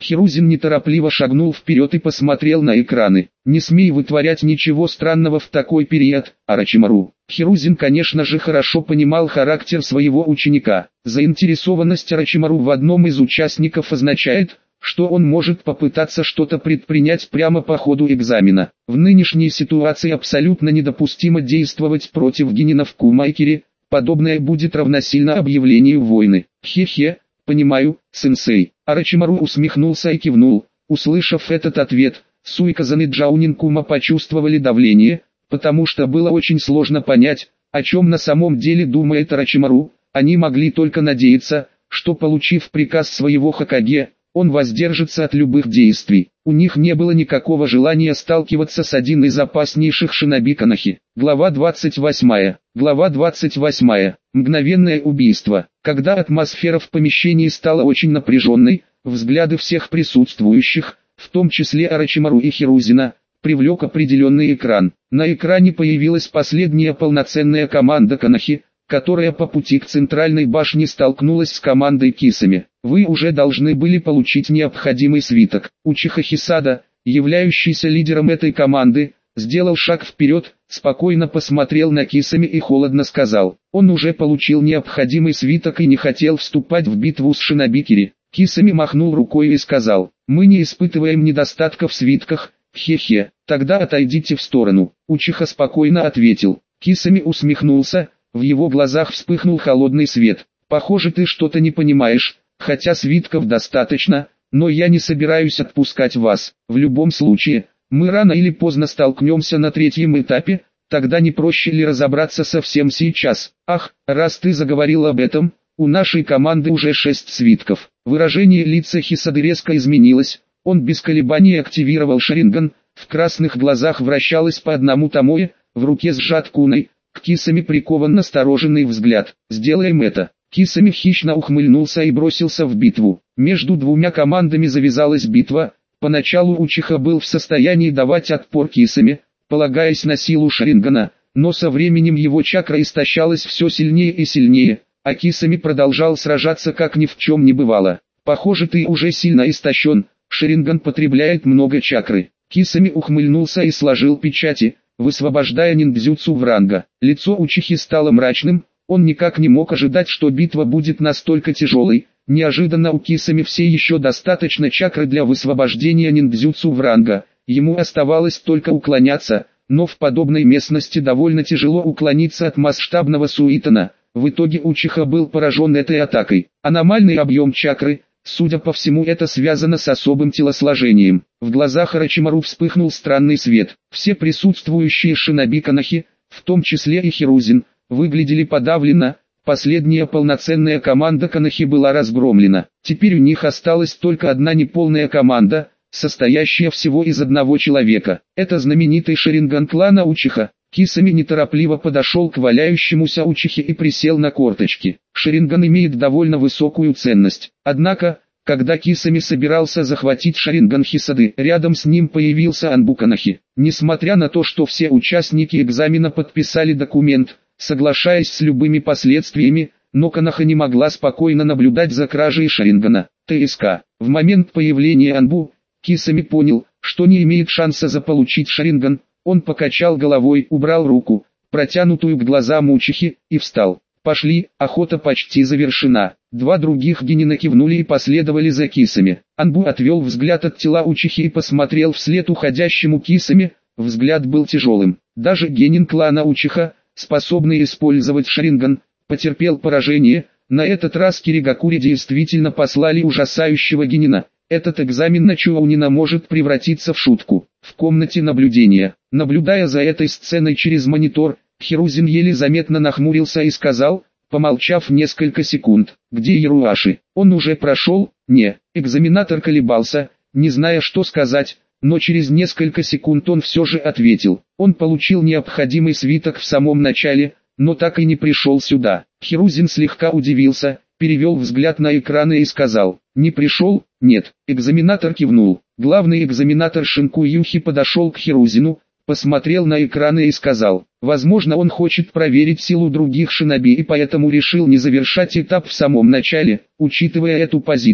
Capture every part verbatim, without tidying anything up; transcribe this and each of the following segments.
Хирузин неторопливо шагнул вперед и посмотрел на экраны. «Не смей вытворять ничего странного в такой период, Орочимару». Хирузин, конечно же, хорошо понимал характер своего ученика. Заинтересованность Орочимару в одном из участников означает, что он может попытаться что-то предпринять прямо по ходу экзамена. В нынешней ситуации абсолютно недопустимо действовать против генина в Кумайкере, подобное будет равносильно объявлению войны. Хе-хе, понимаю, сенсей. Орочимару усмехнулся и кивнул. Услышав этот ответ, Суиказан и Джаунин Кума почувствовали давление, потому что было очень сложно понять, о чем на самом деле думает Орочимару. Они могли только надеяться, что, получив приказ своего Хокаге, он воздержится от любых действий. У них не было никакого желания сталкиваться с одним из опаснейших шиноби Канахи. Глава двадцать восьмая. Глава двадцать восьмая. Мгновенное убийство. Когда атмосфера в помещении стала очень напряженной, взгляды всех присутствующих, в том числе Орочимару и Хирузина, привлек определенный экран. На экране появилась последняя полноценная команда Канахи, которая по пути к центральной башне столкнулась с командой Кисами. Вы уже должны были получить необходимый свиток. Учиха Хисада, являющийся лидером этой команды, сделал шаг вперед, спокойно посмотрел на Кисами и холодно сказал: он уже получил необходимый свиток и не хотел вступать в битву с Шинобикери. Кисами махнул рукой и сказал: мы не испытываем недостатка в свитках, хе-хе, тогда отойдите в сторону. Учиха спокойно ответил. Кисами усмехнулся, в его глазах вспыхнул холодный свет. Похоже, ты что-то не понимаешь, хотя свитков достаточно, но я не собираюсь отпускать вас. В любом случае, мы рано или поздно столкнемся на третьем этапе, тогда не проще ли разобраться совсем сейчас? Ах, раз ты заговорил об этом, у нашей команды уже шесть свитков. Выражение лица Хисады резко изменилось, он без колебаний активировал Шаринган, в красных глазах вращалось по одному Томоэ, в руке сжат куной, к Кисами прикован настороженный взгляд. Сделаем это. Кисами хищно ухмыльнулся и бросился в битву. Между двумя командами завязалась битва. Поначалу Учиха был в состоянии давать отпор Кисами, полагаясь на силу Шарингана, но со временем его чакра истощалась все сильнее и сильнее, а Кисами продолжал сражаться как ни в чем не бывало. Похоже, ты уже сильно истощен, Шаринган потребляет много чакры. Кисами ухмыльнулся и сложил печати, высвобождая ниндзюцу Вранга. Лицо Учихи стало мрачным, он никак не мог ожидать, что битва будет настолько тяжелой. Неожиданно у Кисами все еще достаточно чакры для высвобождения ниндзюцу Вранга, ему оставалось только уклоняться, но в подобной местности довольно тяжело уклониться от масштабного суитана. В итоге Учиха был поражен этой атакой. Аномальный объем чакры, судя по всему, это связано с особым телосложением. В глазах Орочимару вспыхнул странный свет. Все присутствующие шиноби Канахи, в том числе и Хирузин, выглядели подавленно. Последняя полноценная команда Канахи была разгромлена. Теперь у них осталась только одна неполная команда, состоящая всего из одного человека. Это знаменитый Шаринган клана Учиха. Кисами неторопливо подошел к валяющемуся Учихе и присел на корточки. Шаринган имеет довольно высокую ценность. Однако, когда Кисами собирался захватить Шаринган Хисады, рядом с ним появился Анбу Канахи. Несмотря на то, что все участники экзамена подписали документ, соглашаясь с любыми последствиями, но Канаха не могла спокойно наблюдать за кражей Шарингана. ТСК. В момент появления Анбу, Кисами понял, что не имеет шанса заполучить Шаринган. Он покачал головой, убрал руку, протянутую к глазам Учихи, и встал. Пошли, охота почти завершена. Два других генина кивнули и последовали за Кисами. Анбу отвел взгляд от тела Учихи и посмотрел вслед уходящему Кисами. Взгляд был тяжелым. Даже генин клана Учиха, способный использовать Шаринган, потерпел поражение. На этот раз Киригакури действительно послали ужасающего генина. Этот экзамен на Чуаунина может превратиться в шутку. В комнате наблюдения, наблюдая за этой сценой через монитор, Хирузин еле заметно нахмурился и сказал, помолчав несколько секунд: где Яруаши? Он уже прошел? Не. Экзаменатор колебался, не зная, что сказать, но через несколько секунд он все же ответил. Он получил необходимый свиток в самом начале, но так и не пришел сюда. Хирузин слегка удивился, перевел взгляд на экраны и сказал: не пришел? Нет. Экзаменатор кивнул. Главный экзаменатор Шинку Юхи подошел к Хирузину, посмотрел на экраны и сказал: возможно, он хочет проверить силу других шиноби и поэтому решил не завершать этап в самом начале. Учитывая эту позицию,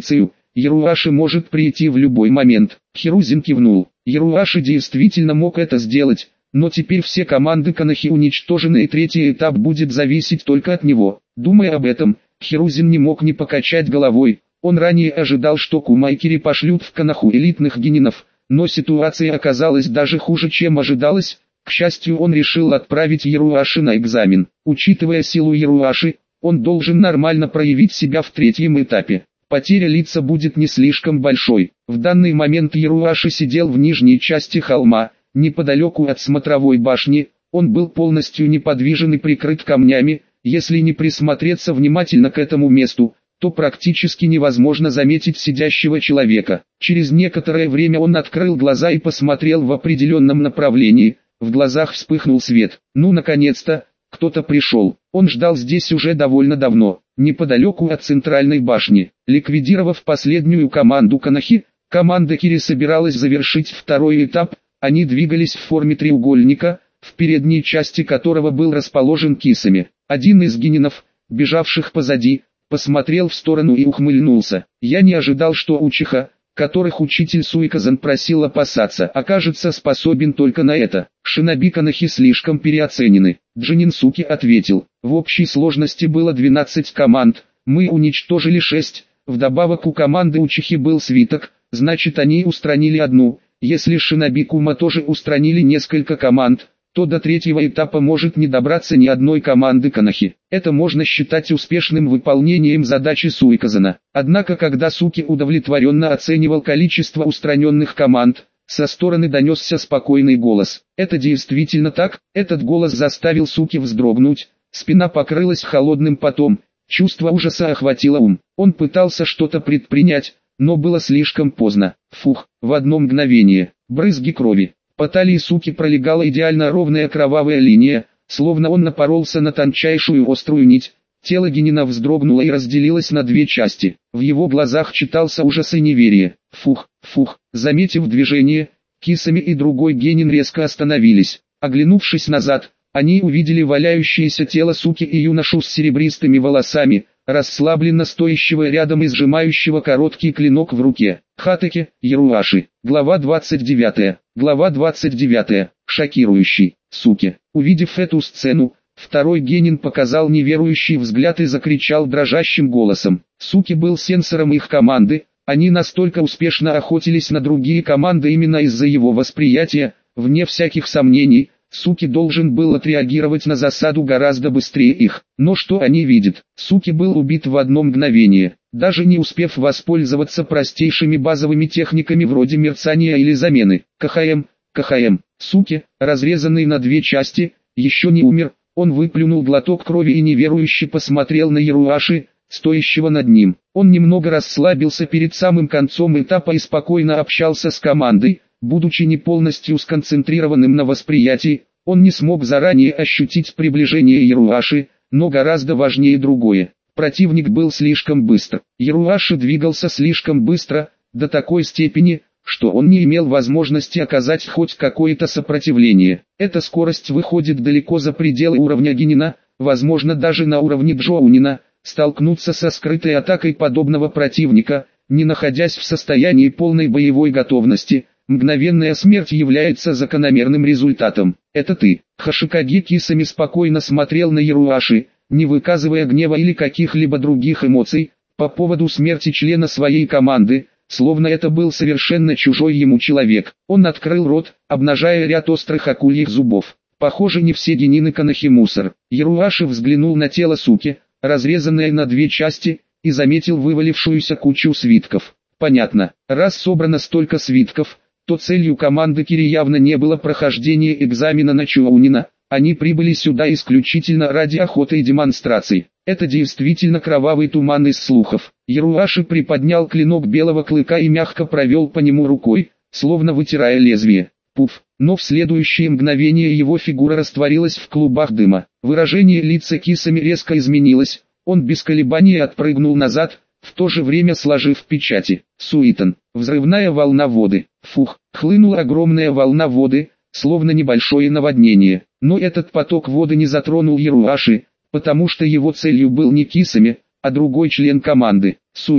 Яруаши может прийти в любой момент. Хирузин кивнул. Яруаши действительно мог это сделать, но теперь все команды Коноха уничтожены и третий этап будет зависеть только от него. Думая об этом, Хирузин не мог не покачать головой. Он ранее ожидал, что Кумайкери пошлют в Коноху элитных генинов, но ситуация оказалась даже хуже, чем ожидалось. К счастью, он решил отправить Яруаши на экзамен. Учитывая силу Яруаши, он должен нормально проявить себя в третьем этапе. Потеря лица будет не слишком большой. В данный момент Яруаши сидел в нижней части холма, неподалеку от смотровой башни. Он был полностью неподвижен и прикрыт камнями. Если не присмотреться внимательно к этому месту, то практически невозможно заметить сидящего человека. Через некоторое время он открыл глаза и посмотрел в определенном направлении. В глазах вспыхнул свет. Ну, наконец-то, кто-то пришел. Он ждал здесь уже довольно давно, неподалеку от центральной башни. Ликвидировав последнюю команду Конохи, команда Кири собиралась завершить второй этап. Они двигались в форме треугольника, в передней части которого был расположен Кисами. Один из генинов, бежавших позади, посмотрел в сторону и ухмыльнулся. Я не ожидал, что Учиха, которых учитель Суиказан просил опасаться, окажется способен только на это. Шиноби Конохи слишком переоценены. Джининсуки ответил. В общей сложности было двенадцать команд, мы уничтожили шесть, вдобавок у команды Учихи был свиток, значит они устранили одну. Если Шиноби Кума тоже устранили несколько команд, то до третьего этапа может не добраться ни одной команды Конохи. Это можно считать успешным выполнением задачи Суиказана. Однако когда Суки удовлетворенно оценивал количество устраненных команд, со стороны донесся спокойный голос. Это действительно так? Этот голос заставил Суки вздрогнуть, спина покрылась холодным потом, чувство ужаса охватило ум. Он пытался что-то предпринять, но было слишком поздно. Фух, в одно мгновение, брызги крови. По талии Суки пролегала идеально ровная кровавая линия, словно он напоролся на тончайшую острую нить. Тело генина вздрогнуло и разделилось на две части. В его глазах читался ужас и неверие. Фух, фух. Заметив движение, Кисами и другой генин резко остановились. Оглянувшись назад, они увидели валяющееся тело Суки и юношу с серебристыми волосами, расслабленно стоящего рядом и сжимающего короткий клинок в руке. Хатеки, Яруаши. Глава двадцать девятая. Глава двадцать девятая. Шокирующий. Суки. Увидев эту сцену, второй генин показал неверующий взгляд и закричал дрожащим голосом. Суки был сенсором их команды, они настолько успешно охотились на другие команды именно из-за его восприятия, вне всяких сомнений. Суки должен был отреагировать на засаду гораздо быстрее их. Но что они видят? Суки был убит в одно мгновение, даже не успев воспользоваться простейшими базовыми техниками вроде мерцания или замены. КХМ, КХМ. Суки, разрезанный на две части, еще не умер. Он выплюнул глоток крови и неверующе посмотрел на Яруаши, стоящего над ним. Он немного расслабился перед самым концом этапа и спокойно общался с командой. Будучи не полностью сконцентрированным на восприятии, он не смог заранее ощутить приближение Яруаши, но гораздо важнее другое. Противник был слишком быстр. Яруаши двигался слишком быстро, до такой степени, что он не имел возможности оказать хоть какое-то сопротивление. Эта скорость выходит далеко за пределы уровня генина, возможно даже на уровне джоунина. Столкнуться со скрытой атакой подобного противника, не находясь в состоянии полной боевой готовности, мгновенная смерть является закономерным результатом. Это ты. Хашикаги Кисами спокойно смотрел на Яруаши, не выказывая гнева или каких-либо других эмоций, по поводу смерти члена своей команды, словно это был совершенно чужой ему человек. Он открыл рот, обнажая ряд острых акульих зубов. Похоже, не все генины Конохи мусор. Яруаши взглянул на тело Суки, разрезанное на две части, и заметил вывалившуюся кучу свитков. Понятно, раз собрано столько свитков, то целью команды Кири явно не было прохождение экзамена на Чоунина, они прибыли сюда исключительно ради охоты и демонстраций. Это действительно кровавый туман из слухов. Яруаши приподнял клинок белого клыка и мягко провел по нему рукой, словно вытирая лезвие. Пуф, но в следующее мгновение его фигура растворилась в клубах дыма. Выражение лица Кисами резко изменилось, он без колебаний отпрыгнул назад, в то же время сложив печати. Суитан. Взрывная волна воды. Фух, хлынула огромная волна воды, словно небольшое наводнение. Но этот поток воды не затронул Яруаши, потому что его целью был не Кисами, а другой член команды. Суитан.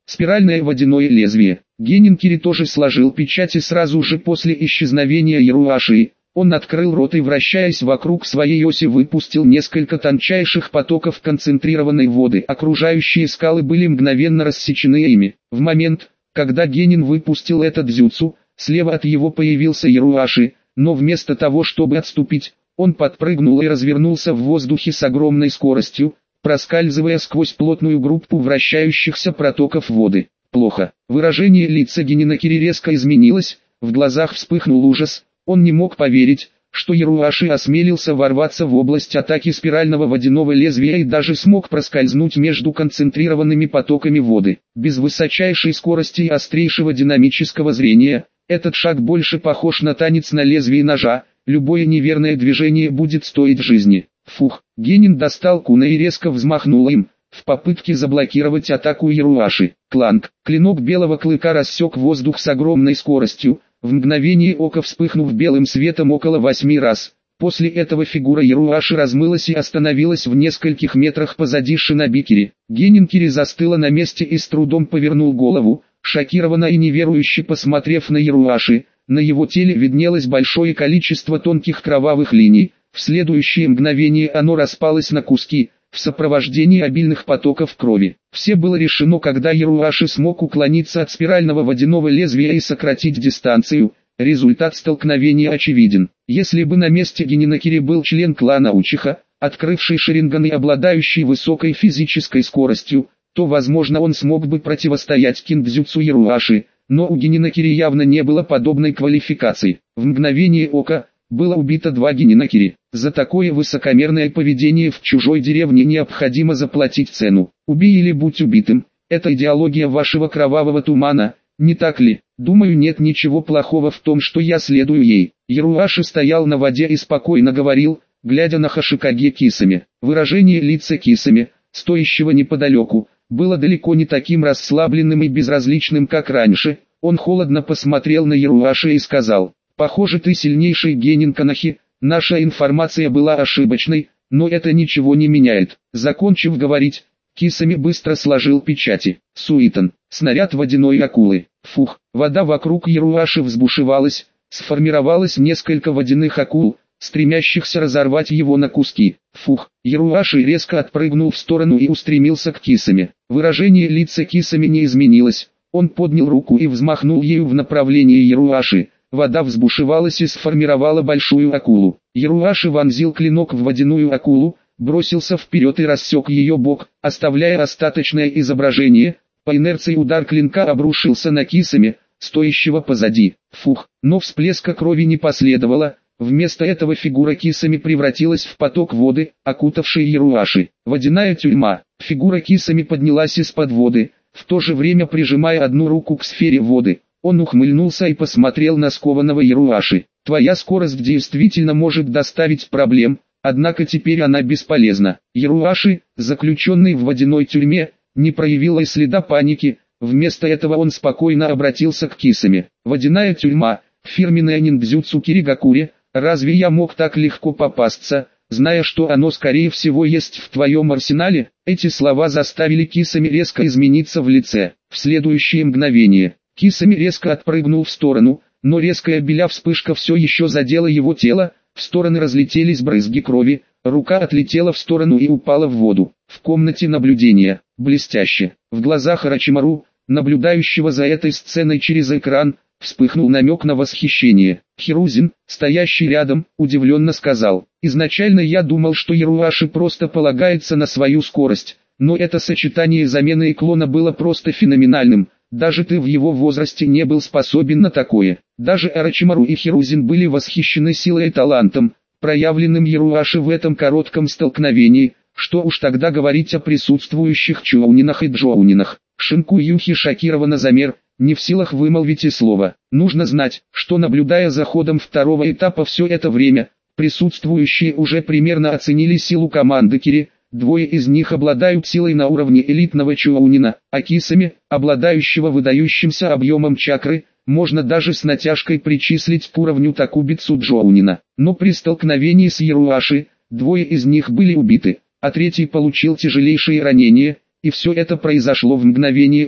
Спиральное водяное лезвие. Генин-Кири тоже сложил печати сразу же после исчезновения Яруаши. Он открыл рот и, вращаясь вокруг своей оси, выпустил несколько тончайших потоков концентрированной воды. Окружающие скалы были мгновенно рассечены ими. В момент, когда Генин выпустил этот дзюцу, слева от его появился Яруаши, но вместо того, чтобы отступить, он подпрыгнул и развернулся в воздухе с огромной скоростью, проскальзывая сквозь плотную группу вращающихся протоков воды. Плохо. Выражение лица Генина-Кири резко изменилось, в глазах вспыхнул ужас. Он не мог поверить, что Яруаши осмелился ворваться в область атаки спирального водяного лезвия и даже смог проскользнуть между концентрированными потоками воды. Без высочайшей скорости и острейшего динамического зрения, этот шаг больше похож на танец на лезвии ножа, любое неверное движение будет стоить жизни. Фух, Генин достал куна и резко взмахнул им, в попытке заблокировать атаку Яруаши. Кланг, клинок белого клыка рассек воздух с огромной скоростью, в мгновение ока вспыхнув белым светом около восьми раз. После этого фигура Яруаши размылась и остановилась в нескольких метрах позади Шинобикери. Генин-Кири застыла на месте и с трудом повернул голову, шокированно и неверующе посмотрев на Яруаши. На его теле виднелось большое количество тонких кровавых линий, в следующее мгновение оно распалось на куски, в сопровождении обильных потоков крови. Все было решено, когда Яруаши смог уклониться от спирального водяного лезвия и сократить дистанцию. Результат столкновения очевиден. Если бы на месте Генина-Кири был член клана Учиха, открывший Шаринган и обладающий высокой физической скоростью, то возможно он смог бы противостоять киндзюцу Яруаши, но у Генина-Кири явно не было подобной квалификации. В мгновение ока было убито два Генина-Кири. За такое высокомерное поведение в чужой деревне необходимо заплатить цену. Убей или будь убитым. Это идеология вашего кровавого тумана, не так ли? Думаю, нет ничего плохого в том, что я следую ей. Яруаши стоял на воде и спокойно говорил, глядя на Хашикаге Кисами. Выражение лица Кисами, стоящего неподалеку, было далеко не таким расслабленным и безразличным, как раньше. Он холодно посмотрел на Яруаши и сказал: «Похоже, ты сильнейший Генин Канахи, наша информация была ошибочной, но это ничего не меняет». Закончив говорить, Кисами быстро сложил печати. Суитон, снаряд водяной акулы. Фух, вода вокруг Яруаши взбушевалась, сформировалось несколько водяных акул, стремящихся разорвать его на куски. Фух, Яруаши резко отпрыгнул в сторону и устремился к Кисами. Выражение лица Кисами не изменилось, он поднял руку и взмахнул ею в направлении Яруаши. Вода взбушевалась и сформировала большую акулу. Яруаши вонзил клинок в водяную акулу, бросился вперед и рассек ее бок, оставляя остаточное изображение. По инерции удар клинка обрушился на Кисами, стоящего позади. Фух, но всплеска крови не последовало. Вместо этого фигура Кисами превратилась в поток воды, окутавший Яруаши. Водяная тюрьма. Фигура Кисами поднялась из-под воды, в то же время прижимая одну руку к сфере воды. Он ухмыльнулся и посмотрел на скованного Яруаши. «Твоя скорость действительно может доставить проблем, однако теперь она бесполезна». Яруаши, заключенный в водяной тюрьме, не проявил и следа паники. Вместо этого он спокойно обратился к Кисами. «Водяная тюрьма, фирменная ниндзюцу Киригакури, разве я мог так легко попасться, зная, что оно скорее всего есть в твоем арсенале?» Эти слова заставили Кисами резко измениться в лице. В следующее мгновение Кисами резко отпрыгнул в сторону, но резкая беля вспышка все еще задела его тело, в стороны разлетелись брызги крови, рука отлетела в сторону и упала в воду. В комнате наблюдения, блестяще, в глазах Орочимару, наблюдающего за этой сценой через экран, вспыхнул намек на восхищение. Хирузин, стоящий рядом, удивленно сказал: «Изначально я думал, что Яруаши просто полагается на свою скорость, но это сочетание замены и клона было просто феноменальным. Даже ты в его возрасте не был способен на такое». Даже Орочимару и Хирузин были восхищены силой и талантом, проявленным Яруаши в этом коротком столкновении, что уж тогда говорить о присутствующих Чоунинах и Джоунинах. Шинку Юхи шокированно замер, не в силах вымолвить и слова. Нужно знать, что наблюдая за ходом второго этапа все это время, присутствующие уже примерно оценили силу команды Кири. Двое из них обладают силой на уровне элитного Чоунина, а Кисами, обладающего выдающимся объемом чакры, можно даже с натяжкой причислить к уровню Такубицу Джоунина. Но при столкновении с Яруаши, двое из них были убиты, а третий получил тяжелейшие ранения, и все это произошло в мгновение ока.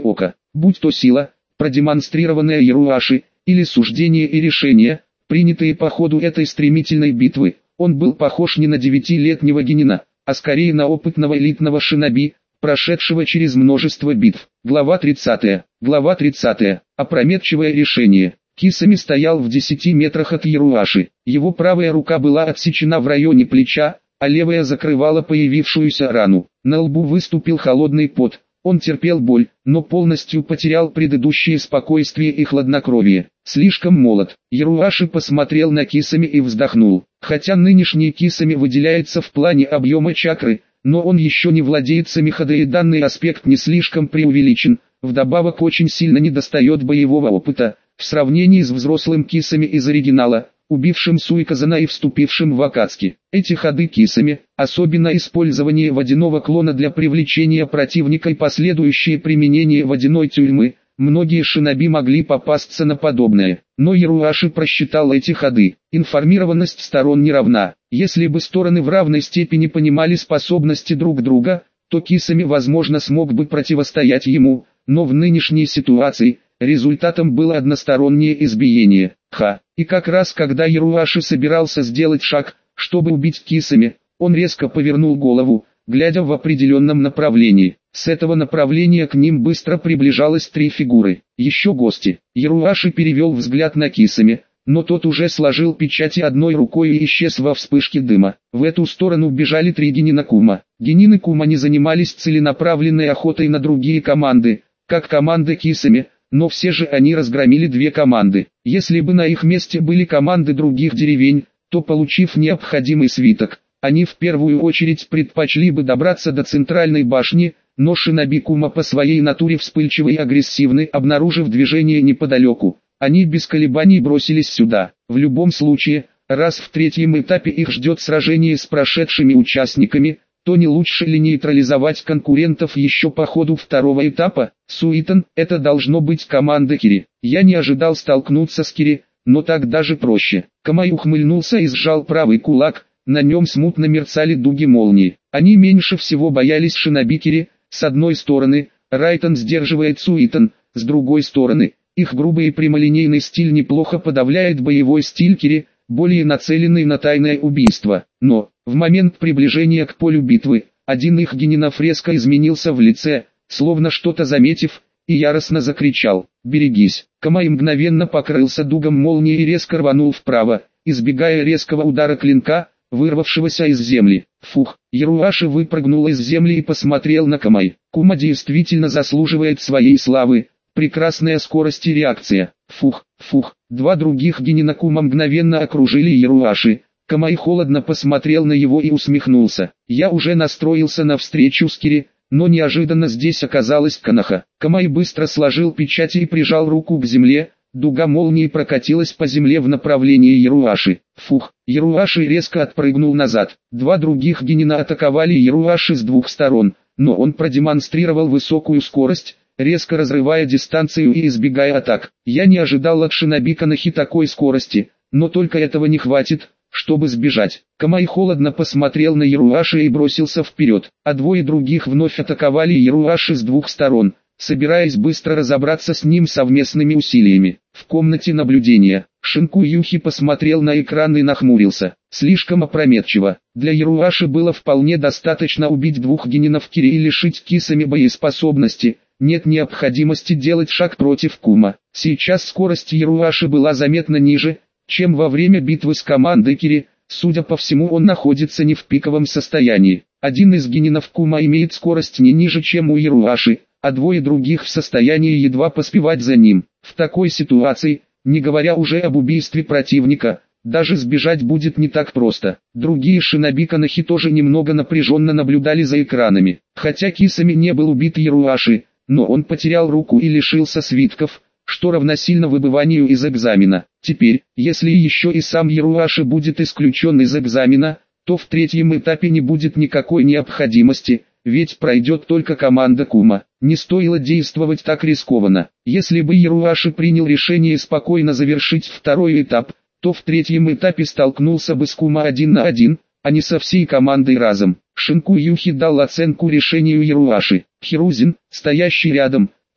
Будь то сила, продемонстрированная Яруаши, или суждения и решения, принятые по ходу этой стремительной битвы, он был похож не на девятилетнего генина, а скорее на опытного элитного шиноби, прошедшего через множество битв. Глава тридцатая. Глава тридцатая. Опрометчивое решение. Кисами стоял в десяти метрах от Яруаши. Его правая рука была отсечена в районе плеча, а левая закрывала появившуюся рану. На лбу выступил холодный пот. Он терпел боль, но полностью потерял предыдущее спокойствие и хладнокровие. Слишком молод. Яруаши посмотрел на Кисами и вздохнул. Хотя нынешний Кисами выделяется в плане объема чакры, но он еще не владеет Самихада, и данный аспект не слишком преувеличен. Вдобавок очень сильно недостает боевого опыта, в сравнении с взрослым Кисами из оригинала, убившим Суиказана и вступившим в Акацки. Эти ходы Кисами, особенно использование водяного клона для привлечения противника и последующее применение водяной тюрьмы, многие шиноби могли попасться на подобное. Но Яруаши просчитал эти ходы. Информированность сторон не равна. Если бы стороны в равной степени понимали способности друг друга, то Кисами возможно смог бы противостоять ему, но в нынешней ситуации результатом было одностороннее избиение. Ха! И как раз когда Яруаши собирался сделать шаг, чтобы убить Кисами, он резко повернул голову, глядя в определенном направлении. С этого направления к ним быстро приближалось три фигуры. Еще гости. Яруаши перевел взгляд на Кисами, но тот уже сложил печати одной рукой и исчез во вспышке дыма. В эту сторону бежали три генина Кума. Генины Кума не занимались целенаправленной охотой на другие команды, как команда Кисами, но все же они разгромили две команды. Если бы на их месте были команды других деревень, то, получив необходимый свиток, они в первую очередь предпочли бы добраться до центральной башни, но шиноби Кума по своей натуре вспыльчивы и агрессивны. Обнаружив движение неподалеку, они без колебаний бросились сюда. В любом случае, раз в третьем этапе их ждет сражение с прошедшими участниками, то не лучше ли нейтрализовать конкурентов еще по ходу второго этапа? Суитан, это должно быть команда Кири. Я не ожидал столкнуться с Кири, но так даже проще. Камай ухмыльнулся и сжал правый кулак, на нем смутно мерцали дуги молнии. Они меньше всего боялись шиноби Кири. С одной стороны, Райтон сдерживает Суитан, с другой стороны, их грубый и прямолинейный стиль неплохо подавляет боевой стиль Кири, более нацеленный на тайное убийство. Но, в момент приближения к полю битвы, один их генинов резко изменился в лице, словно что-то заметив, и яростно закричал: «Берегись!». Камай мгновенно покрылся дугом молнии и резко рванул вправо, избегая резкого удара клинка, вырвавшегося из земли. Фух! Яруаши выпрыгнул из земли и посмотрел на Камай. Кума действительно заслуживает своей славы. Прекрасная скорость и реакция. Фух, фух. Два других генина Кума мгновенно окружили Яруаши. Камай холодно посмотрел на его и усмехнулся. Я уже настроился на встречу с Кири, но неожиданно здесь оказалась Канаха. Камай быстро сложил печати и прижал руку к земле. Дуга молнии прокатилась по земле в направлении Яруаши. Фух, Яруаши резко отпрыгнул назад. Два других генина атаковали Яруаши с двух сторон, но он продемонстрировал высокую скорость, резко разрывая дистанцию и избегая атак. Я не ожидал от шиноби Канахи такой скорости, но только этого не хватит, чтобы сбежать. Камай холодно посмотрел на Яруаши и бросился вперед, а двое других вновь атаковали Яруаши с двух сторон, собираясь быстро разобраться с ним совместными усилиями. В комнате наблюдения, Шинку Юхи посмотрел на экран и нахмурился. Слишком опрометчиво. Для Яруаши было вполне достаточно убить двух генинов Кири и лишить Кисами боеспособности. Нет необходимости делать шаг против Кума. Сейчас скорость Яруаши была заметно ниже, чем во время битвы с командой Кири. Судя по всему, он находится не в пиковом состоянии. Один из генинов Кума имеет скорость не ниже, чем у Яруаши, а двое других в состоянии едва поспевать за ним. В такой ситуации, не говоря уже об убийстве противника, даже сбежать будет не так просто. Другие шиноби Канахи тоже немного напряженно наблюдали за экранами. Хотя Кисами не был убит Яруаши, но он потерял руку и лишился свитков, что равносильно выбыванию из экзамена. Теперь, если еще и сам Яруаши будет исключен из экзамена, то в третьем этапе не будет никакой необходимости, ведь пройдет только команда Кума. Не стоило действовать так рискованно. Если бы Яруаши принял решение спокойно завершить второй этап, то в третьем этапе столкнулся бы с Кума один на один, а не со всей командой разом. Шинку Юхи дал оценку решению Яруаши. Хирузин, стоящий рядом,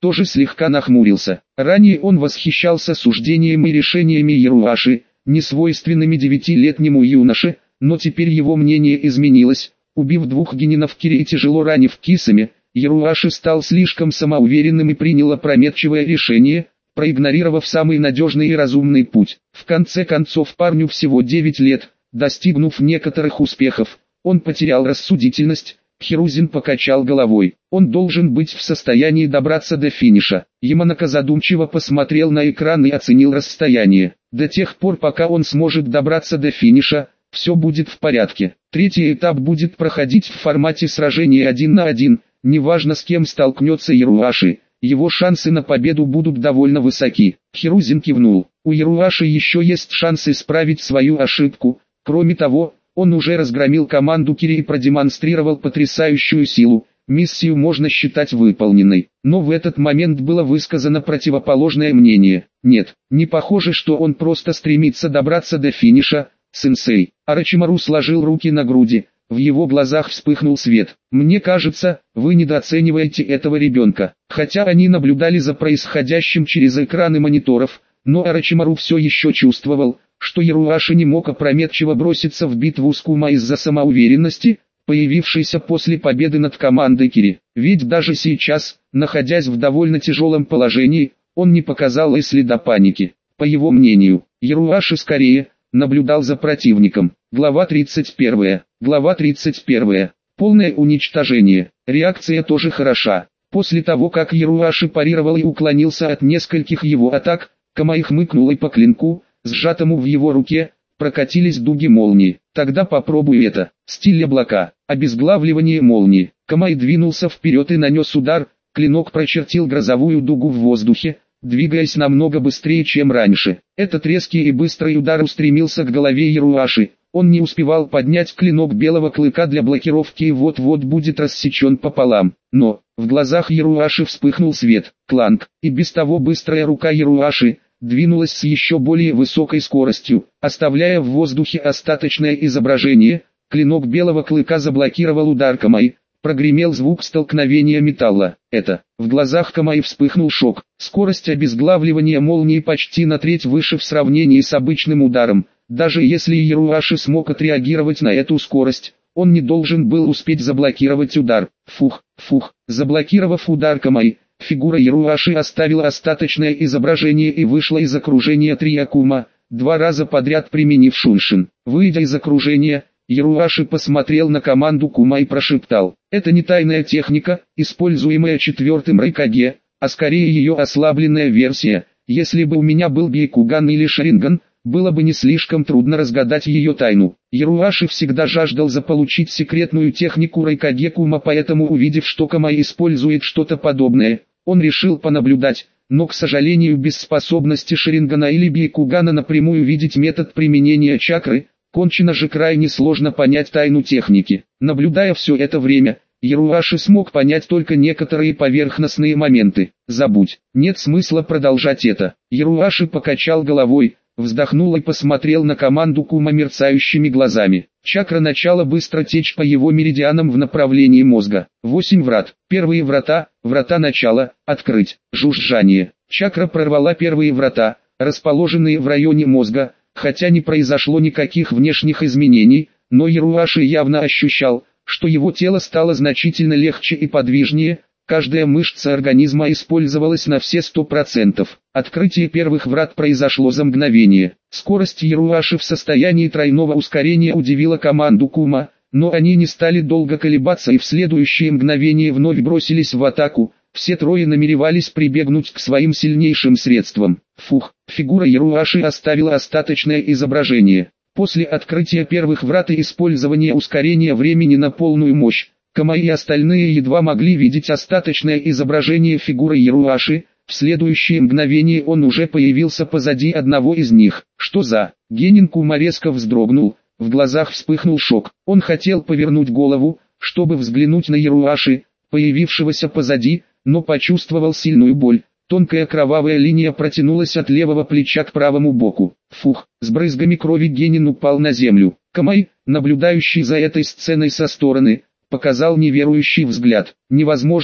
тоже слегка нахмурился. Ранее он восхищался суждением и решениями Яруаши, несвойственными девятилетнему юноше, но теперь его мнение изменилось. Убив двух генинов Кири и тяжело ранив Кисами, Яруаши стал слишком самоуверенным и принял опрометчивое решение, проигнорировав самый надежный и разумный путь. В конце концов парню всего девять лет, достигнув некоторых успехов, он потерял рассудительность. Хирузин покачал головой. Он должен быть в состоянии добраться до финиша. Яманака задумчиво посмотрел на экран и оценил расстояние. До тех пор, пока он сможет добраться до финиша, все будет в порядке. Третий этап будет проходить в формате сражения один на один. Неважно, с кем столкнется Яруаши, его шансы на победу будут довольно высоки. Хирузин кивнул. У Яруаши еще есть шанс исправить свою ошибку. Кроме того, он уже разгромил команду Кири и продемонстрировал потрясающую силу. Миссию можно считать выполненной. Но в этот момент было высказано противоположное мнение. Нет, не похоже, что он просто стремится добраться до финиша, сенсей. Орочимару сложил руки на груди. В его глазах вспыхнул свет. «Мне кажется, вы недооцениваете этого ребенка». Хотя они наблюдали за происходящим через экраны мониторов, но Орочимару все еще чувствовал, что Яруаши не мог опрометчиво броситься в битву с Кума из-за самоуверенности, появившейся после победы над командой Кири. Ведь даже сейчас, находясь в довольно тяжелом положении, он не показал и следа паники. По его мнению, Яруаши скорее наблюдал за противником. Глава тридцать первая. Глава тридцать первая. Полное уничтожение. Реакция тоже хороша. После того, как Яруаши парировал и уклонился от нескольких его атак, Камай хмыкнул и по клинку, сжатому в его руке, прокатились дуги молнии. Тогда попробуй это. Стиль облака. Обезглавливание молнии. Камай двинулся вперед и нанес удар. Клинок прочертил грозовую дугу в воздухе, двигаясь намного быстрее, чем раньше. Этот резкий и быстрый удар устремился к голове Яруаши. Он не успевал поднять клинок белого клыка для блокировки и вот-вот будет рассечен пополам. Но, в глазах Яруаши вспыхнул свет. Кланк. И без того быстрая рука Яруаши двинулась с еще более высокой скоростью, оставляя в воздухе остаточное изображение. Клинок белого клыка заблокировал удар Камай. Прогремел звук столкновения металла. Это. В глазах Камай вспыхнул шок. Скорость обезглавливания молнии почти на треть выше в сравнении с обычным ударом. Даже если Яруаши смог отреагировать на эту скорость, он не должен был успеть заблокировать удар. Фух, фух. Заблокировав удар Камай, фигура Яруаши оставила остаточное изображение и вышла из окружения Триакума, два раза подряд применив Шуншин. Выйдя из окружения, Яруаши посмотрел на команду Кума и прошептал: «Это не тайная техника, используемая четвертым Райкаге, а скорее ее ослабленная версия. Если бы у меня был Бейкуган или Шаринган, было бы не слишком трудно разгадать ее тайну». Яруаши всегда жаждал заполучить секретную технику Райкаге Кума, поэтому, увидев, что Камай использует что-то подобное, он решил понаблюдать, но, к сожалению, без способности Шарингана или Бейкугана напрямую видеть метод применения чакры, кончено же крайне сложно понять тайну техники. Наблюдая все это время, Яруаши смог понять только некоторые поверхностные моменты. Забудь, нет смысла продолжать это. Яруаши покачал головой, вздохнул и посмотрел на команду Кума мерцающими глазами. Чакра начала быстро течь по его меридианам в направлении мозга. Восемь врат. Первые врата, врата начала, открыть. Жужжание. Чакра прорвала первые врата, расположенные в районе мозга. Хотя не произошло никаких внешних изменений, но Яруаши явно ощущал, что его тело стало значительно легче и подвижнее, каждая мышца организма использовалась на все сто процентов. Открытие первых врат произошло за мгновение. Скорость Яруаши в состоянии тройного ускорения удивила команду Кума, но они не стали долго колебаться и в следующее мгновение вновь бросились в атаку. Все трое намеревались прибегнуть к своим сильнейшим средствам. Фух, фигура Яруаши оставила остаточное изображение. После открытия первых врат и использования ускорения времени на полную мощь, Камай и остальные едва могли видеть остаточное изображение фигуры Яруаши. В следующее мгновение он уже появился позади одного из них. Что за? Генин Кума резко вздрогнул, в глазах вспыхнул шок. Он хотел повернуть голову, чтобы взглянуть на Яруаши, появившегося позади, но почувствовал сильную боль. Тонкая кровавая линия протянулась от левого плеча к правому боку. Фух, с брызгами крови Генин упал на землю. Камай, наблюдающий за этой сценой со стороны, показал неверующий взгляд. Невозможно,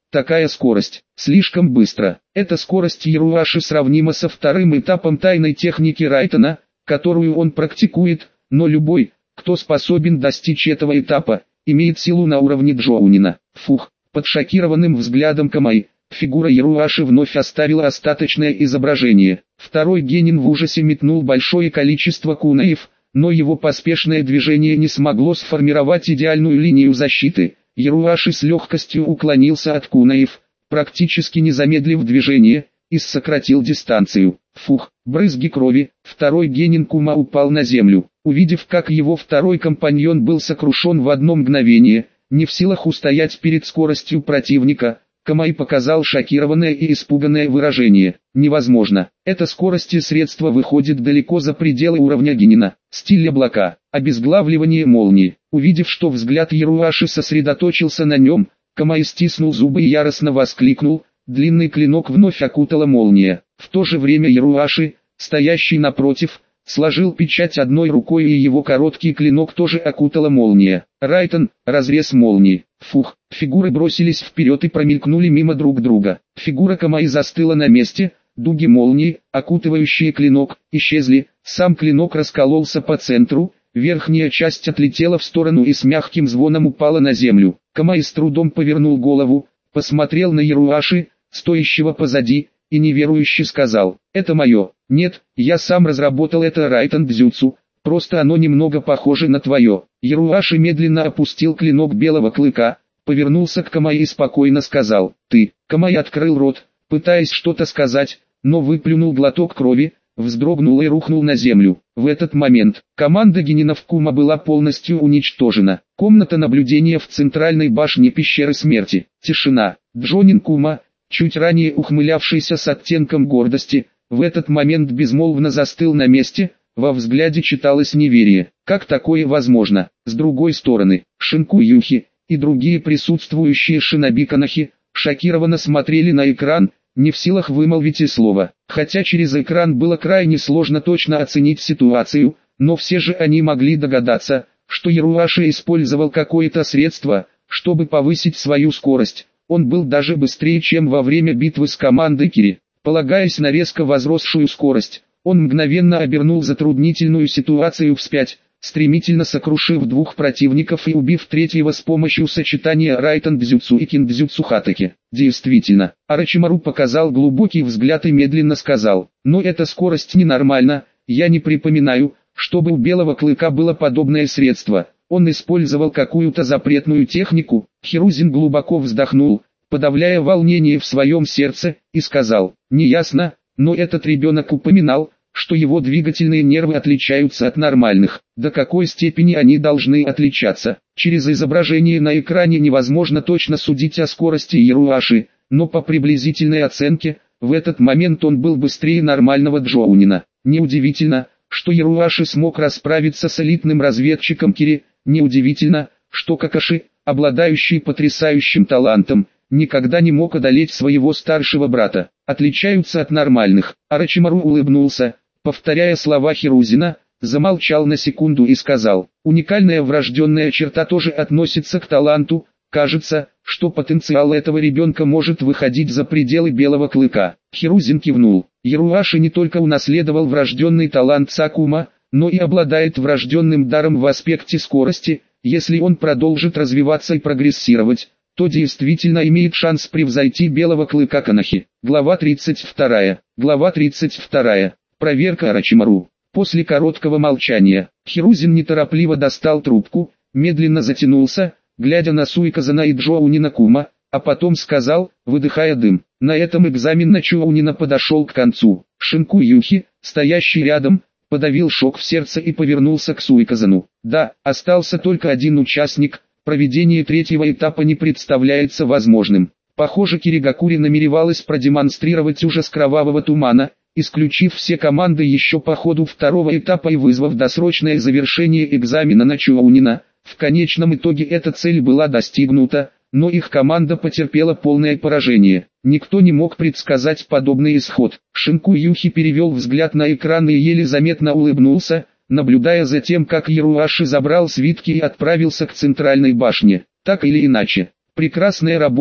Такая скорость, слишком быстро. Эта скорость Яруаши сравнима со вторым этапом тайной техники Райтона, которую он практикует, но любой, кто способен достичь этого этапа, имеет силу на уровне Джоунина. Фух, под шокированным взглядом Камай, фигура Яруаши вновь оставила остаточное изображение. Второй генин в ужасе метнул большое количество кунаев, но его поспешное движение не смогло сформировать идеальную линию защиты. Яруаши с легкостью уклонился от кунаев, практически не замедлив движение, и сократил дистанцию. Фух, брызги крови, второй генин Кума упал на землю. Увидев, как его второй компаньон был сокрушен в одно мгновение, не в силах устоять перед скоростью противника, Камай показал шокированное и испуганное выражение. Невозможно. Эта скорость и средство выходит далеко за пределы уровня генина. Стиль облака. Обезглавливание молнии. Увидев, что взгляд Яруаши сосредоточился на нем, Камай стиснул зубы и яростно воскликнул. Длинный клинок вновь окутала молния. В то же время Яруаши, стоящий напротив, сложил печать одной рукой, и его короткий клинок тоже окутала молния. Райтон, разрез молнии. Фух, фигуры бросились вперед и промелькнули мимо друг друга. Фигура Камай застыла на месте, дуги молнии, окутывающие клинок, исчезли, сам клинок раскололся по центру, верхняя часть отлетела в сторону и с мягким звоном упала на землю. Камай с трудом повернул голову, посмотрел на Яруаши, стоящего позади, и неверующе сказал: «Это мое». «Нет, я сам разработал это Райтон Дзюцу, просто оно немного похоже на твое». Яруаши медленно опустил клинок белого клыка, повернулся к Камай и спокойно сказал: «Ты». Камай открыл рот, пытаясь что-то сказать, но выплюнул глоток крови, вздрогнул и рухнул на землю. В этот момент, команда генинов Кума была полностью уничтожена. Комната наблюдения в центральной башне пещеры смерти. Тишина. Джонин Кума, чуть ранее ухмылявшийся с оттенком гордости, в этот момент безмолвно застыл на месте, во взгляде читалось неверие. Как такое возможно? С другой стороны, Шинку Юхи и другие присутствующие шиноби-канахи шокированно смотрели на экран, не в силах вымолвить и слова. Хотя через экран было крайне сложно точно оценить ситуацию, но все же они могли догадаться, что Яруаши использовал какое-то средство, чтобы повысить свою скорость. Он был даже быстрее, чем во время битвы с командой Кири. Полагаясь на резко возросшую скорость, он мгновенно обернул затруднительную ситуацию вспять, стремительно сокрушив двух противников и убив третьего с помощью сочетания Райтон Дзюцу и Киндзюцу Хатаки. Действительно, Орочимару показал глубокий взгляд и медленно сказал: «Но эта скорость ненормальна, я не припоминаю, чтобы у Белого Клыка было подобное средство. Он использовал какую-то запретную технику». Хирузин глубоко вздохнул, подавляя волнение в своем сердце, и сказал: «Неясно, но этот ребенок упоминал, что его двигательные нервы отличаются от нормальных. До какой степени они должны отличаться? Через изображение на экране невозможно точно судить о скорости Яруаши, но по приблизительной оценке, в этот момент он был быстрее нормального Джоунина. Неудивительно, что Яруаши смог расправиться с элитным разведчиком Кири, неудивительно, что Какаши, обладающий потрясающим талантом, никогда не мог одолеть своего старшего брата. Отличаются от нормальных». Орочимару улыбнулся, повторяя слова Хирузина, замолчал на секунду и сказал: «Уникальная врожденная черта тоже относится к таланту. Кажется, что потенциал этого ребенка может выходить за пределы Белого Клыка». Хирузин кивнул. Яруаши не только унаследовал врожденный талант Сакума, но и обладает врожденным даром в аспекте скорости. Если он продолжит развиваться и прогрессировать, то действительно имеет шанс превзойти Белого Клыка Канахи. Глава тридцать вторая. Глава тридцать вторая. Проверка Орочимару. После короткого молчания, Хирузин неторопливо достал трубку, медленно затянулся, глядя на Суиказана и Джоунина Кума, а потом сказал, выдыхая дым: «На этом экзамен на Джоунина подошел к концу». Шинку Юхи, стоящий рядом, подавил шок в сердце и повернулся к Суиказану. «Да, остался только один участник. Проведение третьего этапа не представляется возможным». Похоже, Киригакури намеревалась продемонстрировать ужас кровавого тумана, исключив все команды еще по ходу второго этапа и вызвав досрочное завершение экзамена на Джоунина. В конечном итоге эта цель была достигнута, но их команда потерпела полное поражение. Никто не мог предсказать подобный исход. Шинку Юхи перевел взгляд на экран и еле заметно улыбнулся, наблюдая за тем, как Яруаши забрал свитки и отправился к центральной башне. Так или иначе, прекрасная работа,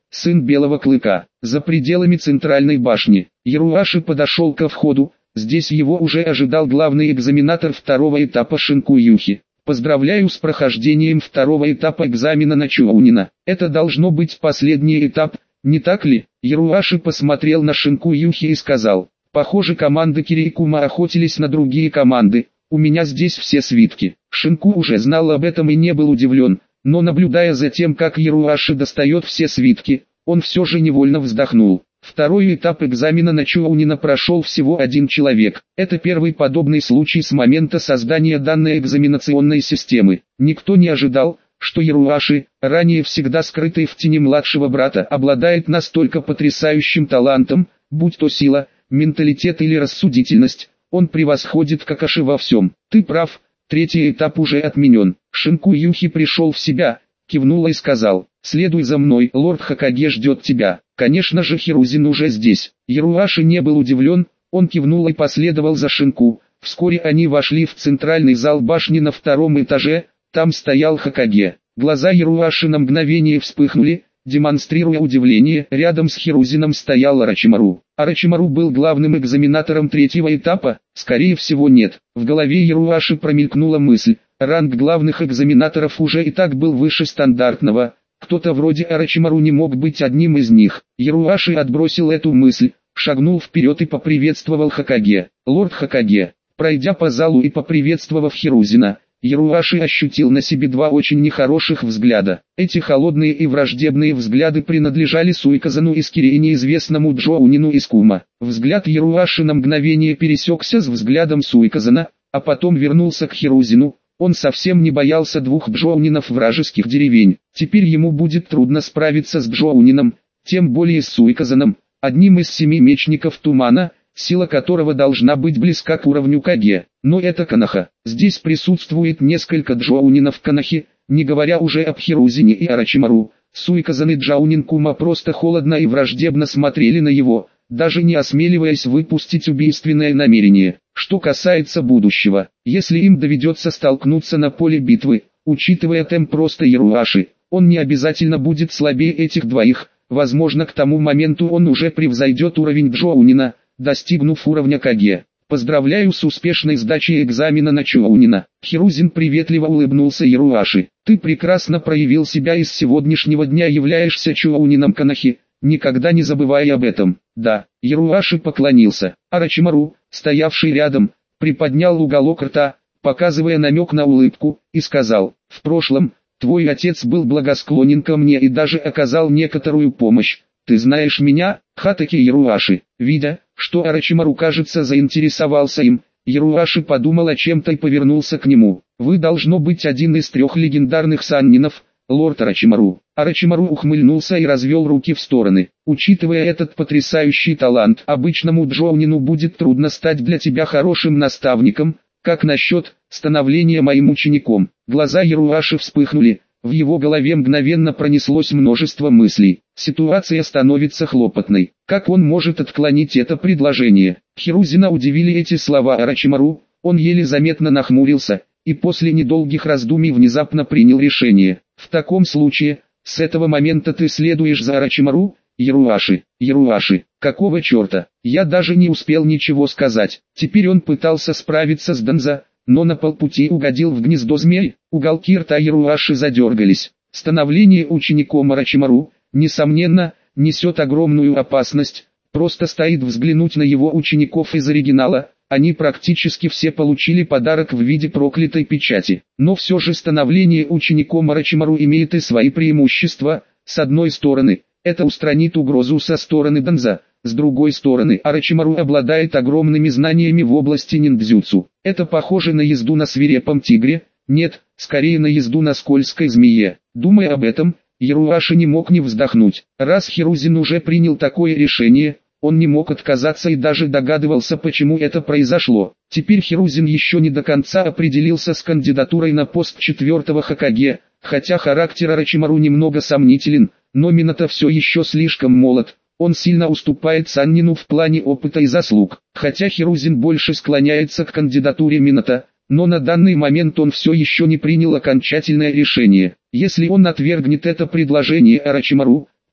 сын Белого Клыка. За пределами центральной башни, Яруаши подошел ко входу, здесь его уже ожидал главный экзаменатор второго этапа Шинкуюхи. Поздравляю с прохождением второго этапа экзамена на Чоунина. Это должно быть последний этап, не так ли? Яруаши посмотрел на Шинкуюхи и сказал: похоже, команды Кирикума охотились на другие команды, у меня здесь все свитки. Шинку уже знал об этом и не был удивлен, но наблюдая за тем, как Яруаши достает все свитки, он все же невольно вздохнул. Второй этап экзамена на Чоунина прошел всего один человек. Это первый подобный случай с момента создания данной экзаменационной системы. Никто не ожидал, что Яруаши, ранее всегда скрытый в тени младшего брата, обладает настолько потрясающим талантом, будь то сила, менталитет или рассудительность. Он превосходит Какаши во всем. Ты прав, третий этап уже отменен. Шинкуюхи пришел в себя, кивнул и сказал: следуй за мной, лорд Хокаге ждет тебя. Конечно же, Хирузин уже здесь. Яруаши не был удивлен, он кивнул и последовал за Шинку. Вскоре они вошли в центральный зал башни на втором этаже, там стоял Хокаге. Глаза Яруаши на мгновение вспыхнули, демонстрируя удивление. Рядом с Хирузином стоял Орочимару. Орочимару был главным экзаменатором третьего этапа? Скорее всего нет. В голове Яруаши промелькнула мысль: ранг главных экзаменаторов уже и так был выше стандартного. Кто-то вроде Орочимару не мог быть одним из них. Яруаши отбросил эту мысль, шагнул вперед и поприветствовал Хокаге. Лорд Хокаге. Пройдя по залу и поприветствовав Хирузина, Яруаши ощутил на себе два очень нехороших взгляда. Эти холодные и враждебные взгляды принадлежали Суйказану из Кири и неизвестному Джоунину из Кума. Взгляд Яруаши на мгновение пересекся с взглядом Суйказана, а потом вернулся к Хирузину. Он совсем не боялся двух Джоунинов вражеских деревень. Теперь ему будет трудно справиться с Джоунином, тем более с Суйказаном, одним из семи мечников тумана, сила которого должна быть близка к уровню Каге. Но это Канаха. Здесь присутствует несколько Джоунинов Канахи, не говоря уже об Хирузине и Орочимару. Суйказан и Джоунин Кума просто холодно и враждебно смотрели на его, даже не осмеливаясь выпустить убийственное намерение. Что касается будущего, если им доведется столкнуться на поле битвы, учитывая темп роста Яруаши, он не обязательно будет слабее этих двоих. Возможно, к тому моменту он уже превзойдет уровень Джоунина, достигнув уровня Каге. Поздравляю с успешной сдачей экзамена на Чоунина. Хирузин приветливо улыбнулся Яруаши. Ты прекрасно проявил себя и с сегодняшнего дня являешься Чоунином Канахи, никогда не забывай об этом. Да, Яруаши поклонился. Орочимару, стоявший рядом, приподнял уголок рта, показывая намек на улыбку, и сказал: в прошлом, твой отец был благосклонен ко мне и даже оказал некоторую помощь. Ты знаешь меня, Хатаки Яруаши? Видя, что Орочимару, кажется, заинтересовался им, Яруаши подумал о чем-то и повернулся к нему. Вы должно быть один из трех легендарных саннинов, лорд Орочимару. Орочимару ухмыльнулся и развел руки в стороны. Учитывая этот потрясающий талант, обычному Джоунину будет трудно стать для тебя хорошим наставником. Как насчет становления моим учеником? Глаза Яруаши вспыхнули. В его голове мгновенно пронеслось множество мыслей. Ситуация становится хлопотной. Как он может отклонить это предложение? Хирузина удивили эти слова Орочимару. Он еле заметно нахмурился, и после недолгих раздумий внезапно принял решение. В таком случае, с этого момента ты следуешь за Орочимару, Яруаши. Яруаши, какого черта? Я даже не успел ничего сказать. Теперь он пытался справиться с Данза, но на полпути угодил в гнездо змей. Уголки рта Яруаши задергались. Становление учеником Орочимару, несомненно, несет огромную опасность. Просто стоит взглянуть на его учеников из оригинала. Они практически все получили подарок в виде проклятой печати. Но все же становление учеником Орочимару имеет и свои преимущества. С одной стороны, это устранит угрозу со стороны Данза. С другой стороны, Орочимару обладает огромными знаниями в области ниндзюцу. Это похоже на езду на свирепом тигре? Нет, скорее на езду на скользкой змее. Думая об этом, Яруаши не мог не вздохнуть. Раз Хирузин уже принял такое решение, он не мог отказаться и даже догадывался, почему это произошло. Теперь Хирузин еще не до конца определился с кандидатурой на пост четвертого Хокаге, хотя характер Орочимару немного сомнителен, но Минато все еще слишком молод. Он сильно уступает Саннину в плане опыта и заслуг. Хотя Хирузин больше склоняется к кандидатуре Минато, но на данный момент он все еще не принял окончательное решение. Если он отвергнет это предложение Орочимару,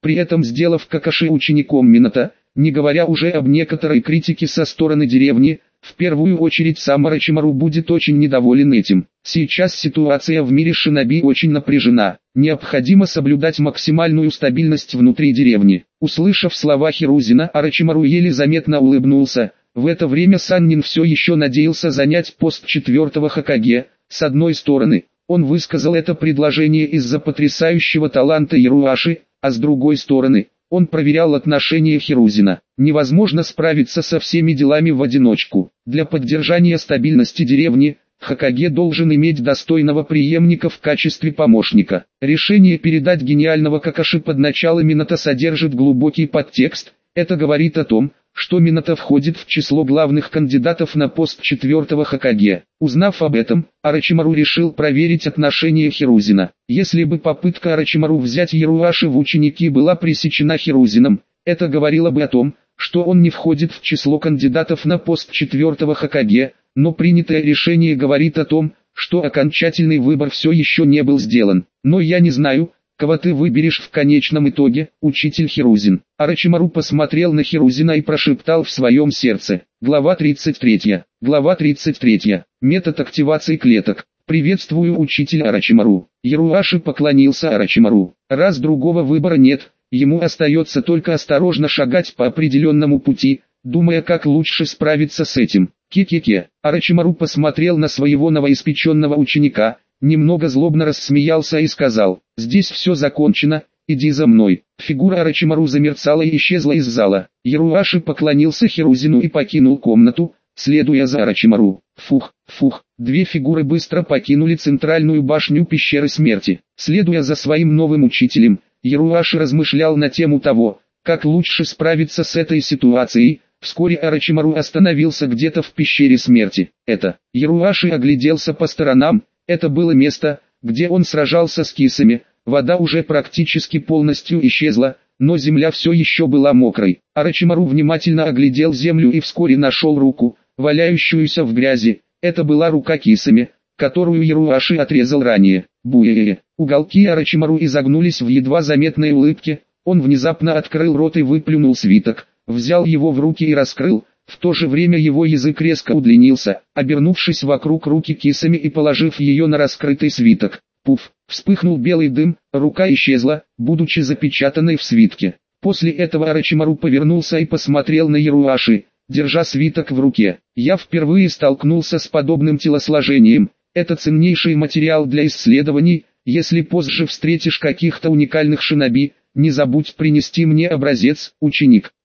при этом сделав Какаши учеником Минато, не говоря уже об некоторой критике со стороны деревни. В первую очередь сам Орочимару будет очень недоволен этим. Сейчас ситуация в мире шиноби очень напряжена. Необходимо соблюдать максимальную стабильность внутри деревни. Услышав слова Хирузина, Орочимару еле заметно улыбнулся. В это время Саннин все еще надеялся занять пост четвертого Хокаге. С одной стороны, он высказал это предложение из-за потрясающего таланта Яруаши, а с другой стороны, он проверял отношения Хирузина. Невозможно справиться со всеми делами в одиночку. Для поддержания стабильности деревни, Хокаге должен иметь достойного преемника в качестве помощника. Решение передать гениального Какаши под начало Минато содержит глубокий подтекст. Это говорит о том, что Минато входит в число главных кандидатов на пост четвертого Хокаге. Узнав об этом, Орочимару решил проверить отношения Хирузина. Если бы попытка Орочимару взять Яруаши в ученики была пресечена Хирузином, это говорило бы о том, что он не входит в число кандидатов на пост четвертого Хокаге, но принятое решение говорит о том, что окончательный выбор все еще не был сделан. Но я не знаю, кого ты выберешь в конечном итоге, учитель Хирузин. Орочимару посмотрел на Хирузина и прошептал в своем сердце. Глава тридцать третья. Глава тридцать третья. Метод активации клеток. Приветствую, учитель Орочимару. Яруаши поклонился Орочимару. Раз другого выбора нет, ему остается только осторожно шагать по определенному пути, думая, как лучше справиться с этим. Ке-ке-ке. Орочимару посмотрел на своего новоиспеченного ученика, немного злобно рассмеялся и сказал: «Здесь все закончено, иди за мной». Фигура Орочимару замерцала и исчезла из зала. Яруаши поклонился Хирузину и покинул комнату, следуя за Орочимару. Фух, фух, две фигуры быстро покинули центральную башню пещеры смерти. Следуя за своим новым учителем, Яруаши размышлял на тему того, как лучше справиться с этой ситуацией. Вскоре Орочимару остановился где-то в пещере смерти. Это, Яруаши огляделся по сторонам, это было место, где он сражался с кисами. Вода уже практически полностью исчезла, но земля все еще была мокрой. Орочимару внимательно оглядел землю и вскоре нашел руку, валяющуюся в грязи. Это была рука кисами, которую Яруаши отрезал ранее. Буе-е-е. Уголки Орочимару изогнулись в едва заметной улыбке. Он внезапно открыл рот и выплюнул свиток, взял его в руки и раскрыл. В то же время его язык резко удлинился, обернувшись вокруг руки кисами и положив ее на раскрытый свиток. Пуф, вспыхнул белый дым, рука исчезла, будучи запечатанной в свитке. После этого Орочимару повернулся и посмотрел на Яруаши, держа свиток в руке. «Я впервые столкнулся с подобным телосложением. Это ценнейший материал для исследований. Если позже встретишь каких-то уникальных шиноби, не забудь принести мне образец, ученик».